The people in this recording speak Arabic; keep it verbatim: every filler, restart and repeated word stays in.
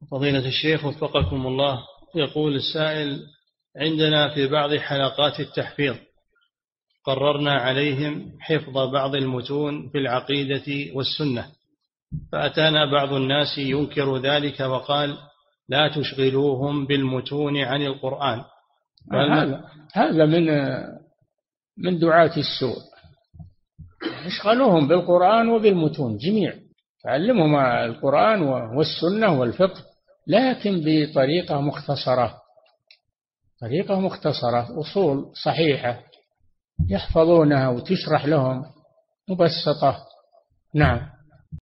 فضيلة الشيخ وفقكم الله، يقول السائل: عندنا في بعض حلقات التحفيظ قررنا عليهم حفظ بعض المتون في العقيدة والسنة، فأتانا بعض الناس ينكر ذلك وقال: لا تشغلوهم بالمتون عن القرآن. هذا هذا من من دعاة السوء. اشغلوهم بالقرآن وبالمتون جميع، تعلمهم القرآن والسنة والفقه، لكن بطريقة مختصرة، طريقة مختصرة، أصول صحيحة يحفظونها وتشرح لهم مبسطة. نعم.